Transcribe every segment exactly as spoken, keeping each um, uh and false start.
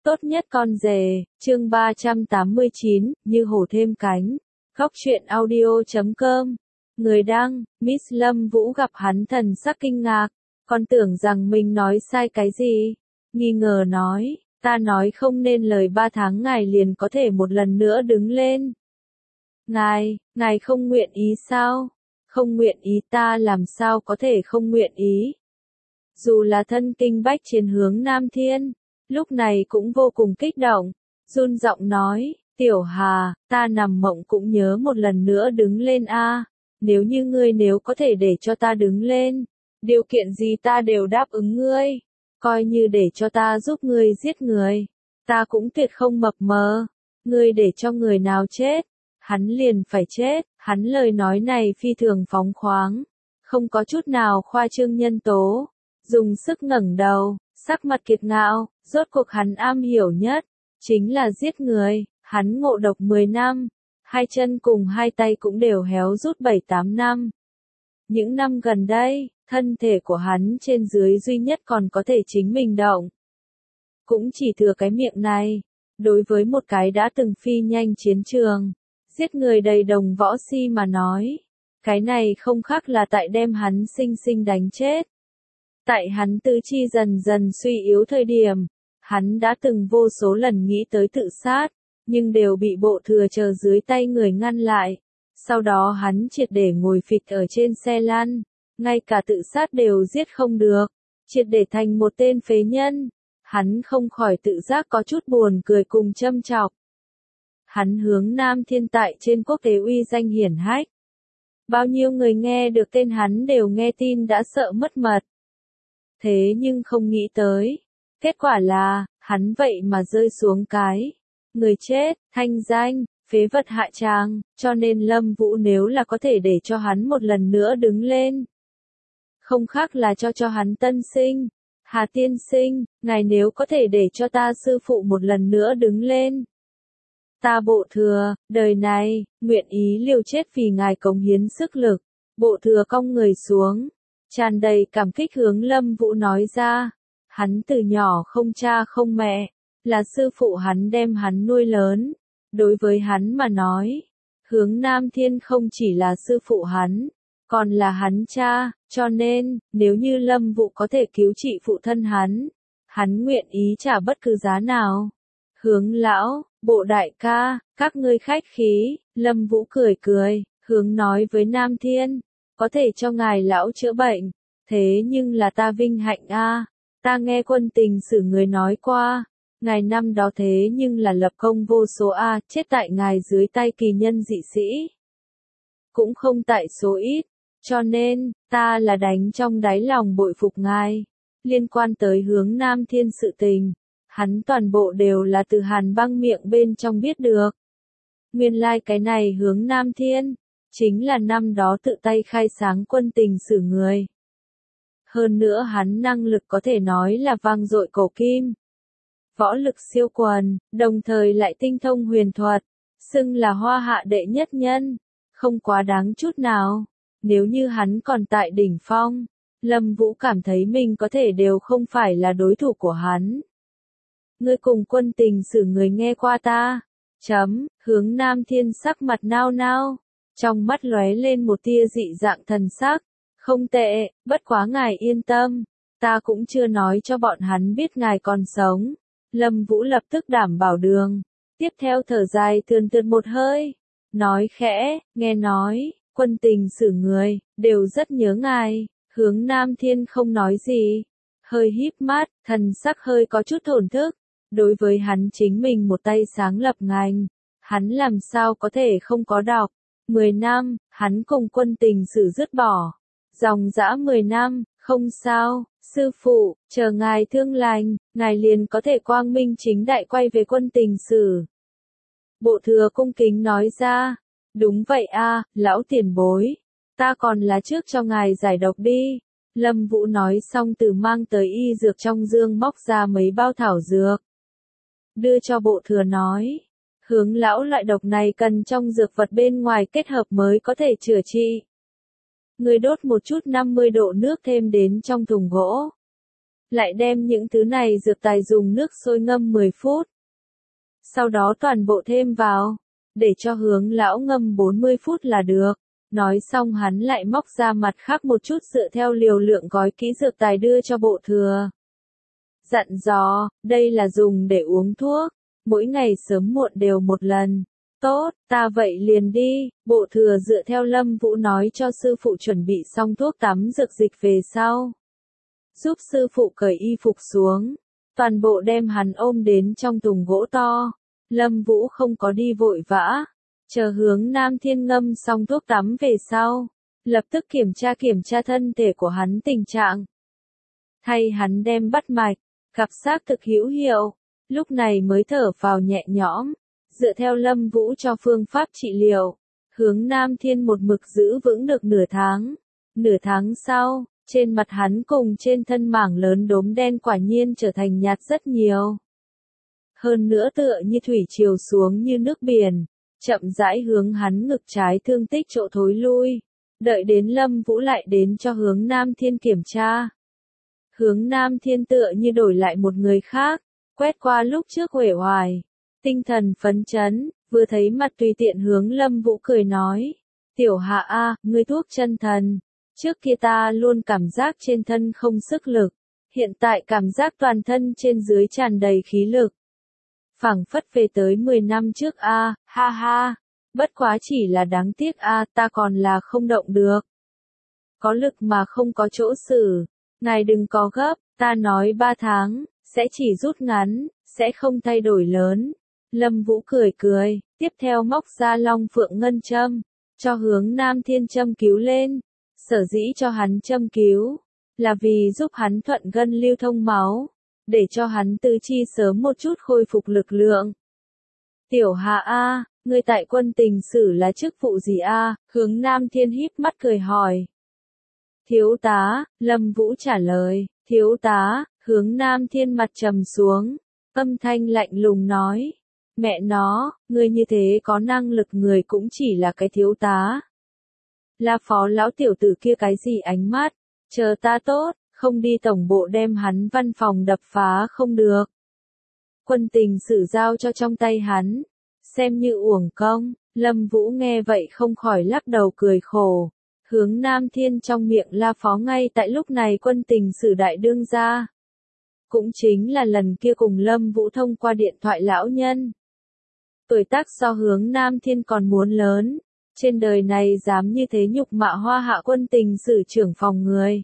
Tốt nhất con rể, chương ba trăm tám mươi chín, như hổ thêm cánh. Góc truyện audio chấm com. Người đăng, Miss Lâm Vũ gặp hắn thần sắc kinh ngạc, còn tưởng rằng mình nói sai cái gì. Nghi ngờ nói, ta nói không nên lời ba tháng ngài liền có thể một lần nữa đứng lên. Ngài, ngài không nguyện ý sao? Không nguyện ý ta làm sao có thể không nguyện ý? Dù là thân kinh bách chiến hướng Nam Thiên, lúc này cũng vô cùng kích động, run giọng nói, Tiểu Hà, ta nằm mộng cũng nhớ một lần nữa đứng lên a. Nếu như ngươi nếu có thể để cho ta đứng lên, điều kiện gì ta đều đáp ứng ngươi, coi như để cho ta giúp ngươi giết người, ta cũng tuyệt không mập mờ, ngươi để cho người nào chết, hắn liền phải chết. Hắn lời nói này phi thường phóng khoáng, không có chút nào khoa trương nhân tố, dùng sức ngẩng đầu, sắc mặt kiệt ngạo, rốt cuộc hắn am hiểu nhất, chính là giết người. Hắn ngộ độc mười năm, hai chân cùng hai tay cũng đều héo rút bảy tám năm. Những năm gần đây, thân thể của hắn trên dưới duy nhất còn có thể chính mình động. Cũng chỉ thừa cái miệng này, đối với một cái đã từng phi nhanh chiến trường, giết người đầy đồng võ si mà nói, cái này không khác là tại đem hắn sinh sinh đánh chết. Tại hắn tứ chi dần dần suy yếu thời điểm, hắn đã từng vô số lần nghĩ tới tự sát, nhưng đều bị bộ thừa chờ dưới tay người ngăn lại. Sau đó hắn triệt để ngồi phịch ở trên xe lăn, ngay cả tự sát đều giết không được, triệt để thành một tên phế nhân. Hắn không khỏi tự giác có chút buồn cười cùng châm chọc. Hắn hướng Nam Thiên tại trên quốc tế uy danh hiển hách. Bao nhiêu người nghe được tên hắn đều nghe tin đã sợ mất mật. Thế nhưng không nghĩ tới, kết quả là, hắn vậy mà rơi xuống cái người chết, thanh danh, phế vật hạ tràng, cho nên Lâm Vũ nếu là có thể để cho hắn một lần nữa đứng lên. Không khác là cho cho hắn tân sinh. Hà tiên sinh, ngài nếu có thể để cho ta sư phụ một lần nữa đứng lên. Ta bộ thừa, đời này, nguyện ý liều chết vì ngài cống hiến sức lực. Bộ thừa cong người xuống, tràn đầy cảm kích hướng Lâm Vũ nói ra. Hắn từ nhỏ không cha không mẹ, là sư phụ hắn đem hắn nuôi lớn. Đối với hắn mà nói, hướng Nam Thiên không chỉ là sư phụ hắn, còn là hắn cha, cho nên, nếu như Lâm Vũ có thể cứu trị phụ thân hắn, hắn nguyện ý trả bất cứ giá nào. Hướng lão, bộ đại ca, các ngươi khách khí, Lâm Vũ cười cười, hướng nói với Nam Thiên, có thể cho ngài lão chữa bệnh, thế nhưng là ta vinh hạnh a. Ta nghe Quân Tình Sử người nói qua, ngài năm đó thế nhưng là lập công vô số a, chết tại ngài dưới tay kỳ nhân dị sĩ. Cũng không tại số ít, cho nên, ta là đánh trong đáy lòng bội phục ngài. Liên quan tới hướng Nam Thiên sự tình, hắn toàn bộ đều là từ Hàn Băng miệng bên trong biết được. Nguyên lai like cái này hướng Nam Thiên, chính là năm đó tự tay khai sáng Quân Tình Sử người. Hơn nữa hắn năng lực có thể nói là vang dội cổ kim. Võ lực siêu quần, đồng thời lại tinh thông huyền thuật, xưng là hoa hạ đệ nhất nhân, không quá đáng chút nào. Nếu như hắn còn tại đỉnh phong, Lâm Vũ cảm thấy mình có thể đều không phải là đối thủ của hắn. Ngươi cùng Quân Tình Sử người nghe qua ta. Chấm, hướng Nam Thiên sắc mặt nao nao, trong mắt lóe lên một tia dị dạng thần sắc. Không tệ, bất quá ngài yên tâm, ta cũng chưa nói cho bọn hắn biết ngài còn sống. Lâm Vũ lập tức đảm bảo đường, tiếp theo thở dài thườn thượt một hơi, nói khẽ, nghe nói, Quân Tình Sử người, đều rất nhớ ngài. Hướng Nam Thiên không nói gì, hơi híp mắt, thần sắc hơi có chút thổn thức. Đối với hắn chính mình một tay sáng lập ngành, hắn làm sao có thể không có đọc. Mười năm, hắn cùng Quân Tình Sử dứt bỏ. Dòng dã mười năm, không sao, sư phụ, chờ ngài thương lành, ngài liền có thể quang minh chính đại quay về Quân Tình Sử. Bộ thừa cung kính nói ra, đúng vậy a, lão tiền bối, ta còn là trước cho ngài giải độc đi. Lâm Vũ nói xong từ mang tới y dược trong dương móc ra mấy bao thảo dược. Đưa cho bộ thừa nói, hướng lão loại độc này cần trong dược vật bên ngoài kết hợp mới có thể chữa trị. Người đốt một chút năm mươi độ nước thêm đến trong thùng gỗ. lại đem những thứ này dược tài dùng nước sôi ngâm mười phút. Sau đó toàn bộ thêm vào, để cho Hướng lão ngâm bốn mươi phút là được. Nói xong hắn lại móc ra mặt khác một chút dựa theo liều lượng gói kỹ dược tài đưa cho Bộ Thừa. Dặn dò, đây là dùng để uống thuốc, mỗi ngày sớm muộn đều một lần. Tốt, ta vậy liền đi. Bộ Thừa dựa theo Lâm Vũ nói cho sư phụ chuẩn bị xong thuốc tắm dược dịch về sau. Giúp sư phụ cởi y phục xuống, toàn bộ đem hắn ôm đến trong thùng gỗ to. Lâm Vũ không có đi vội vã, chờ Hướng Nam Thiên ngâm xong thuốc tắm về sau, lập tức kiểm tra kiểm tra thân thể của hắn tình trạng. Thay hắn đem bắt mạch, gặp xác thực hữu hiệu, lúc này mới thở vào nhẹ nhõm, dựa theo Lâm Vũ cho phương pháp trị liệu, Hướng Nam Thiên một mực giữ vững được nửa tháng. Nửa tháng sau, trên mặt hắn cùng trên thân mảng lớn đốm đen quả nhiên trở thành nhạt rất nhiều. Hơn nữa tựa như thủy triều xuống như nước biển, chậm rãi hướng hắn ngực trái thương tích chỗ thối lui. Đợi đến Lâm Vũ lại đến cho Hướng Nam Thiên kiểm tra. Hướng Nam Thiên tựa như đổi lại một người khác, quét qua lúc trước uể oải, tinh thần phấn chấn, vừa thấy mặt tùy tiện hướng Lâm Vũ cười nói. Tiểu Hạ a, ngươi thuốc chân thần, trước kia ta luôn cảm giác trên thân không sức lực, hiện tại cảm giác toàn thân trên dưới tràn đầy khí lực. Phảng phất về tới mười năm trước a, ha ha, bất quá chỉ là đáng tiếc a, ta còn là không động được. Có lực mà không có chỗ sử, ngài đừng có gấp, ta nói ba tháng, sẽ chỉ rút ngắn, sẽ không thay đổi lớn. Lâm Vũ cười cười, tiếp theo móc ra Long Phượng Ngân châm, cho Hướng Nam Thiên châm cứu lên. Sở dĩ cho hắn châm cứu, là vì giúp hắn thuận gân lưu thông máu, để cho hắn tứ chi sớm một chút khôi phục lực lượng. Tiểu Hạ a, ngươi tại quân tình sử là chức vụ gì a? Hướng Nam Thiên híp mắt cười hỏi. Thiếu tá, Lâm Vũ trả lời. Thiếu tá, Hướng Nam Thiên mặt trầm xuống, âm thanh lạnh lùng nói. Mẹ nó, ngươi như thế có năng lực người cũng chỉ là cái thiếu tá. La Phó lão tiểu tử kia cái gì ánh mắt, chờ ta tốt, không đi tổng bộ đem hắn văn phòng đập phá không được. Quân tình sử giao cho trong tay hắn, xem như uổng công. Lâm Vũ nghe vậy không khỏi lắc đầu cười khổ. Hướng Nam Thiên trong miệng La Phó ngay tại lúc này quân tình sử đại đương gia. Cũng chính là lần kia cùng Lâm Vũ thông qua điện thoại lão nhân. Tuổi tác so Hướng Nam Thiên còn muốn lớn. Trên đời này dám như thế nhục mạ Hoa Hạ quân tình sử trưởng phòng người.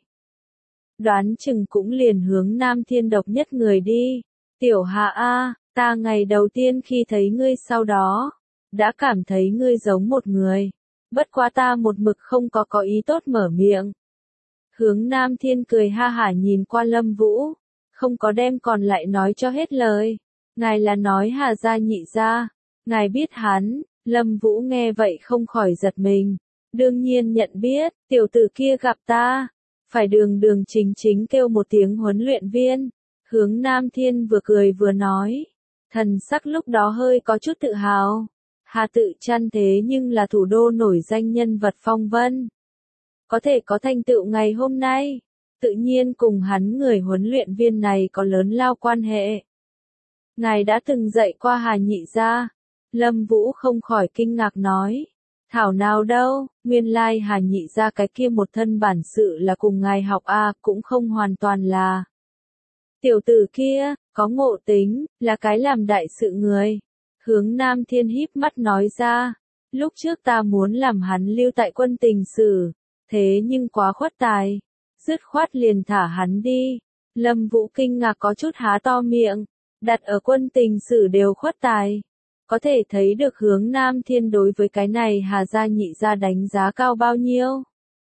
Đoán chừng cũng liền Hướng Nam Thiên độc nhất người đi. Tiểu Hạ a, ta ngày đầu tiên khi thấy ngươi sau đó, đã cảm thấy ngươi giống một người. Bất quá ta một mực không có có ý tốt mở miệng. Hướng Nam Thiên cười ha hả nhìn qua Lâm Vũ, không có đem còn lại nói cho hết lời. Ngài là nói Hà gia nhị gia, ngài biết hắn. Lâm Vũ nghe vậy không khỏi giật mình. Đương nhiên nhận biết, tiểu tử kia gặp ta, phải đường đường chính chính kêu một tiếng huấn luyện viên. Hướng Nam Thiên vừa cười vừa nói, thần sắc lúc đó hơi có chút tự hào. Hà Tự Chăn thế nhưng là thủ đô nổi danh nhân vật phong vân. Có thể có thành tựu ngày hôm nay, tự nhiên cùng hắn người huấn luyện viên này có lớn lao quan hệ. Ngài đã từng dạy qua Hà nhị gia. Lâm Vũ không khỏi kinh ngạc nói. Thảo nào đâu, nguyên lai Hà nhị gia cái kia một thân bản sự là cùng ngài học a, cũng không hoàn toàn là. Tiểu tử kia, có ngộ tính, là cái làm đại sự người. Hướng Nam Thiên híp mắt nói ra. Lúc trước ta muốn làm hắn lưu tại quân tình sử, thế nhưng quá khuất tài. Dứt khoát liền thả hắn đi. Lâm Vũ kinh ngạc có chút há to miệng. Đặt ở quân tình sử đều khuất tài. Có thể thấy được Hướng Nam Thiên đối với cái này Hà gia nhị gia đánh giá cao bao nhiêu.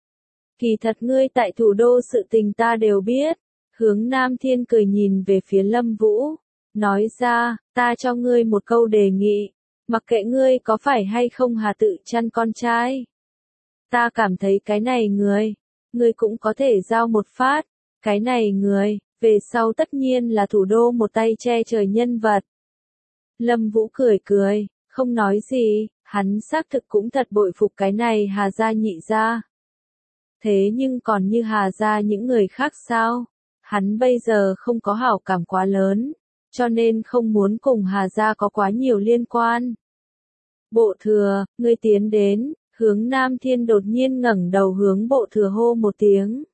Kỳ thật ngươi tại thủ đô sự tình ta đều biết. Hướng Nam Thiên cười nhìn về phía Lâm Vũ, nói ra, ta cho ngươi một câu đề nghị, mặc kệ ngươi có phải hay không Hà Tự Chăn con trai. Ta cảm thấy cái này người, ngươi cũng có thể giao một phát, cái này người, về sau tất nhiên là thủ đô một tay che trời nhân vật. Lâm Vũ cười cười, không nói gì, hắn xác thực cũng thật bội phục cái này Hà gia nhị gia. Thế nhưng còn như Hà gia những người khác sao? Hắn bây giờ không có hảo cảm quá lớn, cho nên không muốn cùng Hà gia có quá nhiều liên quan. Bộ thừa, ngươi tiến đến, Hướng Nam Thiên đột nhiên ngẩng đầu hướng bộ thừa hô một tiếng.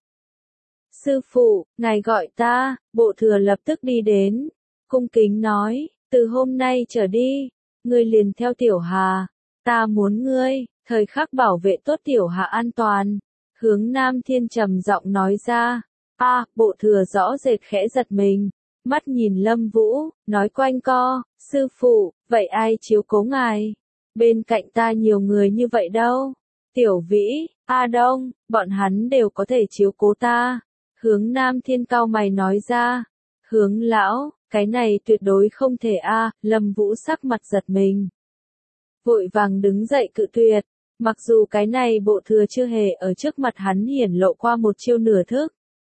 Sư phụ, ngài gọi ta, bộ thừa lập tức đi đến, cung kính nói, từ hôm nay trở đi, ngươi liền theo Tiểu Hà, ta muốn ngươi, thời khắc bảo vệ tốt Tiểu Hà an toàn. Hướng Nam Thiên trầm giọng nói ra, a, bộ thừa rõ rệt khẽ giật mình, mắt nhìn Lâm Vũ, nói quanh co, sư phụ, vậy ai chiếu cố ngài? Bên cạnh ta nhiều người như vậy đâu. Tiểu Vĩ, A Đông, bọn hắn đều có thể chiếu cố ta. Hướng Nam Thiên cao mày nói ra. Hướng lão, cái này tuyệt đối không thể a. Lâm Vũ sắc mặt giật mình, vội vàng đứng dậy cự tuyệt. Mặc dù cái này bộ thừa chưa hề ở trước mặt hắn hiển lộ qua một chiêu nửa thức,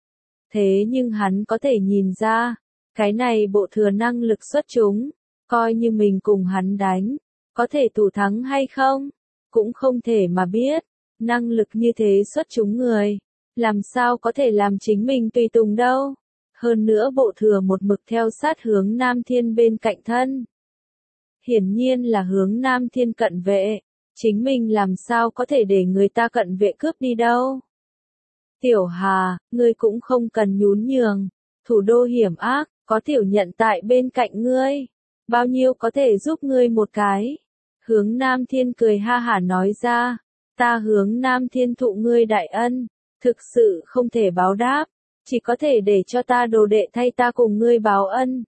thế nhưng hắn có thể nhìn ra, cái này bộ thừa năng lực xuất chúng, coi như mình cùng hắn đánh, có thể thủ thắng hay không, cũng không thể mà biết. Năng lực như thế xuất chúng người, làm sao có thể làm chính mình tùy tùng đâu. Hơn nữa bộ thừa một mực theo sát Hướng Nam Thiên bên cạnh thân, hiển nhiên là Hướng Nam Thiên cận vệ, chính mình làm sao có thể để người ta cận vệ cướp đi đâu. Tiểu Hà, ngươi cũng không cần nhún nhường, thủ đô hiểm ác, có Tiểu Nhận tại bên cạnh ngươi, bao nhiêu có thể giúp ngươi một cái. Hướng Nam Thiên cười ha hả nói ra, ta Hướng Nam Thiên thụ ngươi đại ân, thực sự không thể báo đáp, chỉ có thể để cho ta đồ đệ thay ta cùng ngươi báo ân.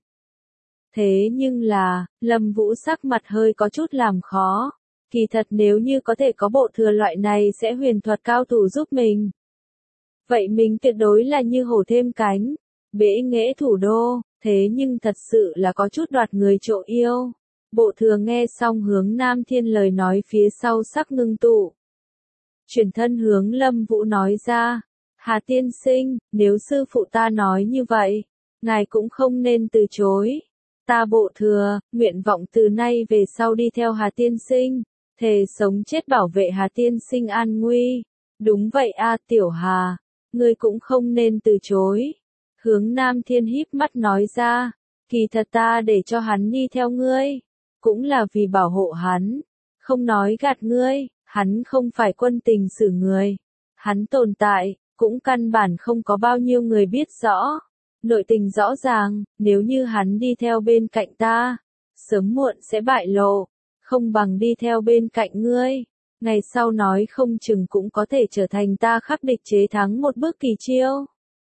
Thế nhưng là, Lâm Vũ sắc mặt hơi có chút làm khó, kỳ thật nếu như có thể có bộ thừa loại này sẽ huyền thuật cao thủ giúp mình, vậy mình tuyệt đối là như hổ thêm cánh, bẽ nghễ thủ đô, thế nhưng thật sự là có chút đoạt người trộ yêu. Bộ thừa nghe xong Hướng Nam Thiên lời nói phía sau sắc ngưng tụ, chuyển thân hướng Lâm Vũ nói ra, Hà tiên sinh, nếu sư phụ ta nói như vậy, ngài cũng không nên từ chối. Ta bộ thừa, nguyện vọng từ nay về sau đi theo Hà tiên sinh, thề sống chết bảo vệ Hà tiên sinh an nguy. Đúng vậy a, Tiểu Hà, ngươi cũng không nên từ chối. Hướng Nam Thiên híp mắt nói ra, kỳ thật ta để cho hắn đi theo ngươi, cũng là vì bảo hộ hắn, không nói gạt ngươi, hắn không phải quân tình xử người, hắn tồn tại, cũng căn bản không có bao nhiêu người biết rõ. Nội tình rõ ràng, nếu như hắn đi theo bên cạnh ta, sớm muộn sẽ bại lộ, không bằng đi theo bên cạnh ngươi, ngày sau nói không chừng cũng có thể trở thành ta khắc địch chế thắng một bước kỳ chiêu.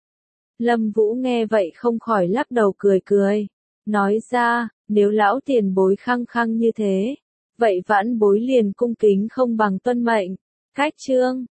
Lâm Vũ nghe vậy không khỏi lắc đầu cười cười, nói ra, nếu lão tiền bối khăng khăng như thế, vậy vãn bối liền cung kính không bằng tuân mệnh. Cách chương